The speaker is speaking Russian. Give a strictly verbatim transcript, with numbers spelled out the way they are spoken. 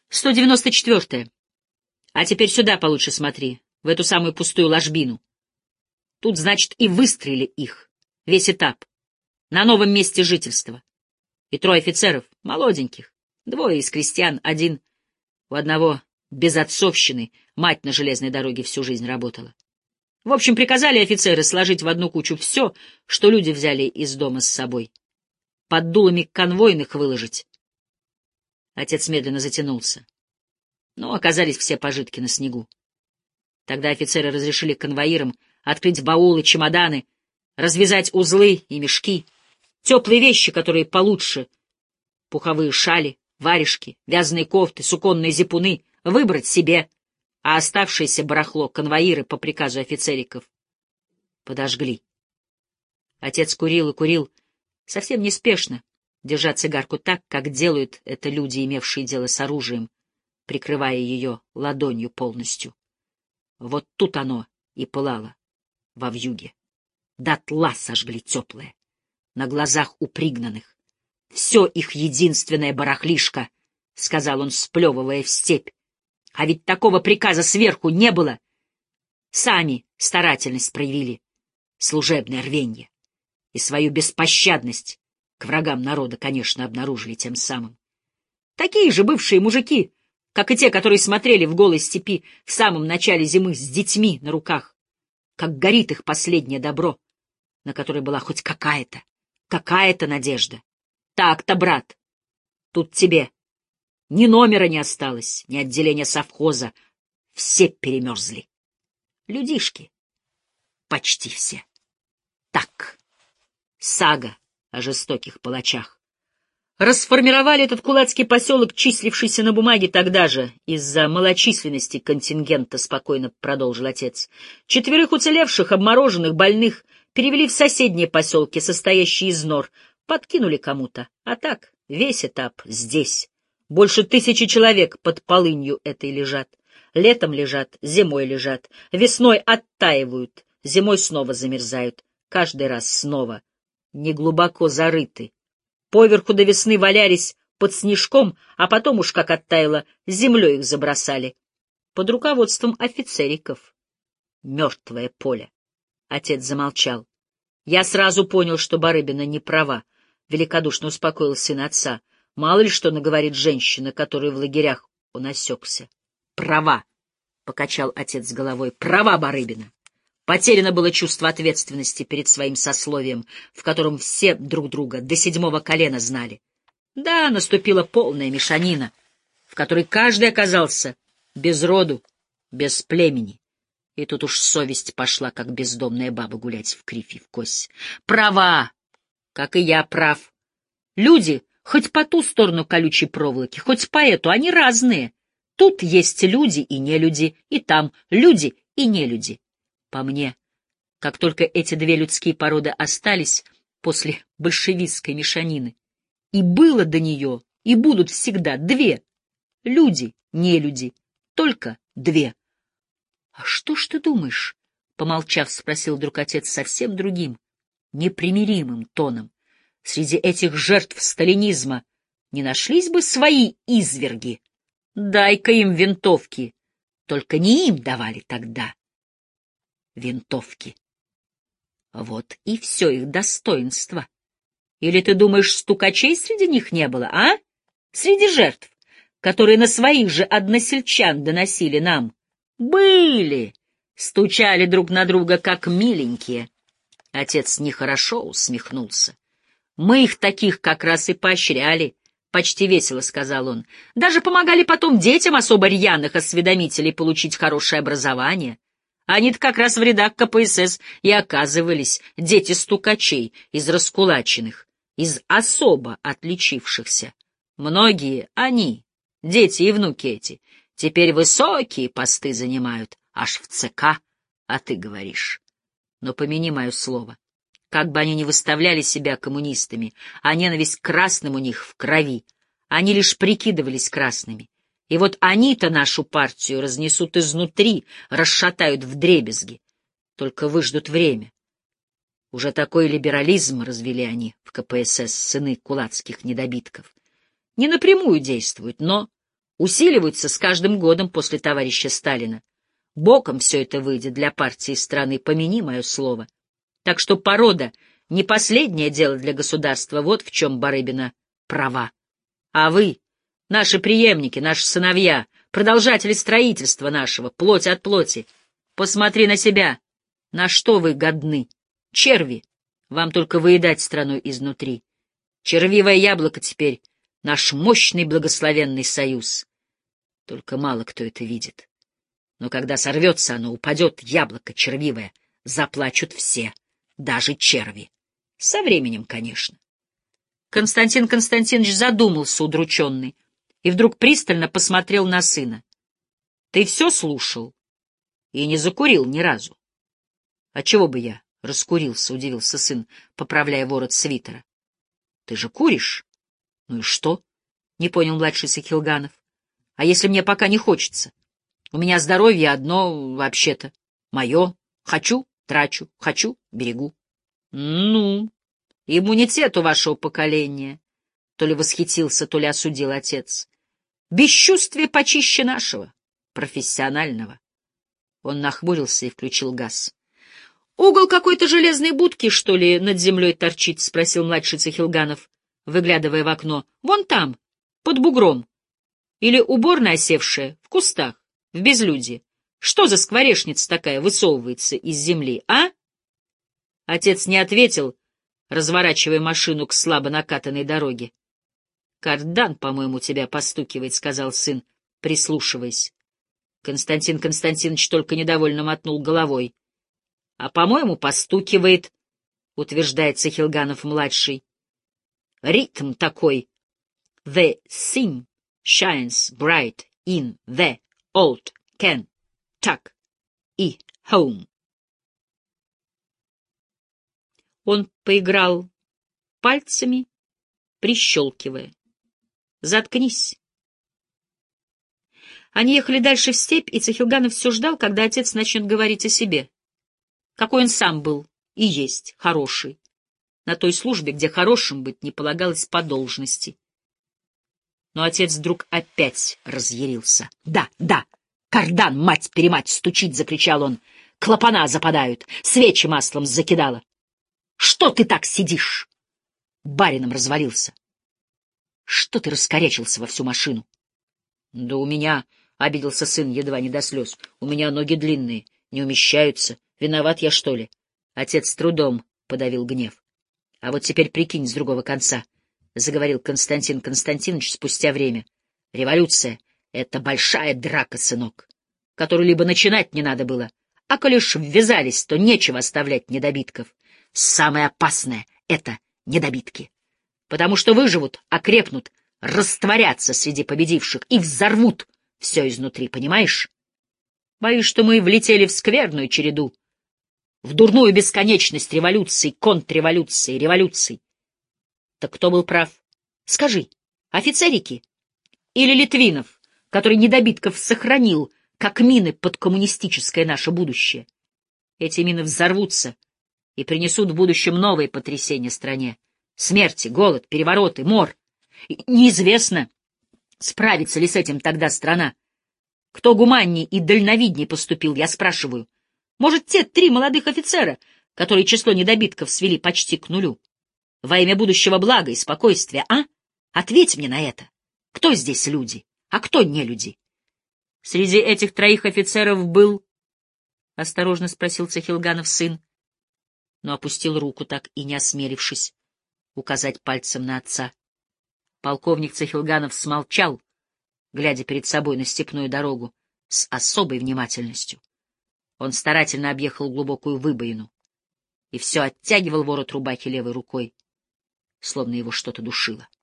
сто девяносто четвёртая. А теперь сюда получше смотри, в эту самую пустую ложбину. Тут, значит, и выстрелили их, весь этап, на новом месте жительства. И трое офицеров, молоденьких, двое из крестьян, один у одного безотцовщины, мать на железной дороге всю жизнь работала. В общем, приказали офицеры сложить в одну кучу все, что люди взяли из дома с собой, под дулами конвойных выложить. Отец медленно затянулся. Но оказались все пожитки на снегу. Тогда офицеры разрешили конвоирам открыть баулы, чемоданы, развязать узлы и мешки, теплые вещи, которые получше, пуховые шали, варежки, вязаные кофты, суконные зипуны, выбрать себе, а оставшееся барахло конвоиры по приказу офицериков подожгли. Отец курил и курил, совсем неспешно, держа цигарку так, как делают это люди, имевшие дело с оружием, прикрывая ее ладонью полностью. Вот тут оно и пылало, во вьюге. Дотла сожгли теплое, на глазах у пригнанных. Все их единственное барахлишко, — сказал он, сплевывая в степь. А ведь такого приказа сверху не было. Сами старательность проявили, служебное рвенье. И свою беспощадность к врагам народа, конечно, обнаружили тем самым. Такие же бывшие мужики, как и те, которые смотрели в голой степи в самом начале зимы с детьми на руках, как горит их последнее добро, на которое была хоть какая-то, какая-то надежда. Так-то, брат, тут тебе ни номера не осталось, ни отделения совхоза, все перемерзли. Людишки, почти все. Так, сага о жестоких палачах. Расформировали этот кулацкий поселок, числившийся на бумаге тогда же, из-за малочисленности контингента, спокойно продолжил отец. Четверых уцелевших, обмороженных, больных перевели в соседние поселки, состоящие из нор, подкинули кому-то, а так весь этап здесь. Больше тысячи человек под полынью этой лежат. Летом лежат, зимой лежат, весной оттаивают, зимой снова замерзают, каждый раз снова, неглубоко зарыты. Поверху до весны валялись под снежком, а потом уж как оттаяло, землей их забросали. Под руководством офицериков. Мертвое поле. Отец замолчал. Я сразу понял, что Барыбина не права. Великодушно успокоил сын отца. Мало ли что наговорит женщина, которую в лагерях он осекся. Права, — покачал отец головой, — права Барыбина. Потеряно было чувство ответственности перед своим сословием, в котором все друг друга до седьмого колена знали. Да, наступила полная мешанина, в которой каждый оказался без роду, без племени. И тут уж совесть пошла, как бездомная баба, гулять в кривь и в кось. Права, как и я прав. Люди, хоть по ту сторону колючей проволоки, хоть по эту, они разные. Тут есть люди и нелюди, и там люди и нелюди. По мне, как только эти две людские породы остались после большевистской мешанины, и было до нее, и будут всегда две — люди, нелюди, только две. — А что ж ты думаешь? — помолчав, спросил вдруг отец совсем другим, непримиримым тоном. — Среди этих жертв сталинизма не нашлись бы свои изверги? Дай-ка им винтовки, только не им давали тогда винтовки. Вот и все их достоинство. Или ты думаешь, стукачей среди них не было, а? Среди жертв, которые на своих же односельчан доносили нам. Были, стучали друг на друга, как миленькие. Отец нехорошо усмехнулся. Мы их таких как раз и поощряли, почти весело сказал он. Даже помогали потом детям особо рьяных осведомителей получить хорошее образование. Они-то как раз в рядах ка пэ эс эс и оказывались, дети стукачей из раскулаченных, из особо отличившихся. Многие они, дети и внуки эти, теперь высокие посты занимают, аж в цэ ка, а ты говоришь. Но помяни мое слово, как бы они ни выставляли себя коммунистами, а ненависть к красным у них в крови, они лишь прикидывались красными. И вот они-то нашу партию разнесут изнутри, расшатают вдребезги. Только выждут время. Уже такой либерализм развели они в ка пэ эс эс, сыны кулацких недобитков. Не напрямую действуют, но усиливаются с каждым годом после товарища Сталина. Боком все это выйдет для партии и страны, помяни мое слово. Так что порода — не последнее дело для государства, вот в чем Барыбина права. А вы, наши преемники, наши сыновья, продолжатели строительства нашего, плоть от плоти, посмотри на себя, на что вы годны. Черви, вам только выедать страну изнутри. Червивое яблоко теперь — наш мощный благословенный союз. Только мало кто это видит. Но когда сорвется оно, упадет яблоко червивое, заплачут все, даже черви. Со временем, конечно. Константин Константинович задумался, удрученный, и вдруг пристально посмотрел на сына. — Ты все слушал? И не закурил ни разу. — А чего бы я раскурился? — удивился сын, поправляя ворот свитера. — Ты же куришь? — Ну и что? — не понял младший Сахилганов. — А если мне пока не хочется? У меня здоровье одно, вообще-то. Мое. Хочу — трачу, хочу — берегу. — Ну, иммунитет у вашего поколения, — то ли восхитился, то ли осудил отец. Бесчувствие почище нашего, профессионального. Он нахмурился и включил газ. — Угол какой-то железной будки, что ли, над землей торчит? — спросил младший Цахилганов, выглядывая в окно. — Вон там, под бугром. Или уборная осевшая, в кустах, в безлюдье. Что за скворечница такая высовывается из земли, а? Отец не ответил, разворачивая машину к слабо накатанной дороге. — Кардан, по-моему, тебя постукивает, — сказал сын, прислушиваясь. Константин Константинович только недовольно мотнул головой. — А, по-моему, постукивает, — утверждает Сахилганов-младший. — Ритм такой. The sun shines bright in the old Kentucky и home. Он поиграл пальцами, прищелкивая. «Заткнись». Они ехали дальше в степь, и Цахилганов все ждал, когда отец начнет говорить о себе. Какой он сам был и есть, хороший, на той службе, где хорошим быть не полагалось по должности. Но отец вдруг опять разъярился. «Да, да, кардан, мать-перемать, стучит!» — закричал он. «Клапана западают, свечи маслом закидала. Что ты так сидишь?» Барином развалился. «Что ты раскорячился во всю машину?» «Да у меня...» — обиделся сын, едва не до слез. «У меня ноги длинные, не умещаются. Виноват я, что ли?» Отец с трудом подавил гнев. «А вот теперь прикинь с другого конца», — заговорил Константин Константинович спустя время. «Революция — это большая драка, сынок, которую либо начинать не надо было, а коли уж ввязались, то нечего оставлять недобитков. Самое опасное — это недобитки. Потому что выживут, окрепнут, растворятся среди победивших и взорвут все изнутри, понимаешь? Боюсь, что мы влетели в скверную череду, в дурную бесконечность революций, контрреволюций, революций. Так кто был прав? Скажи, офицерики или Литвинов, который недобитков сохранил, как мины под коммунистическое наше будущее? Эти мины взорвутся и принесут в будущем новые потрясения стране. Смерти, голод, перевороты, мор. И неизвестно, справится ли с этим тогда страна. Кто гуманней и дальновидней поступил, я спрашиваю. Может, те три молодых офицера, которые число недобитков свели почти к нулю? Во имя будущего блага и спокойствия, а? Ответь мне на это. Кто здесь люди, а кто не люди? Среди этих троих офицеров был... — осторожно спросил Цахилганов сын, но опустил руку, так и не осмелившись указать пальцем на отца. Полковник Цахилганов смолчал, глядя перед собой на степную дорогу с особой внимательностью. Он старательно объехал глубокую выбоину и все оттягивал ворот рубахи левой рукой, словно его что-то душило.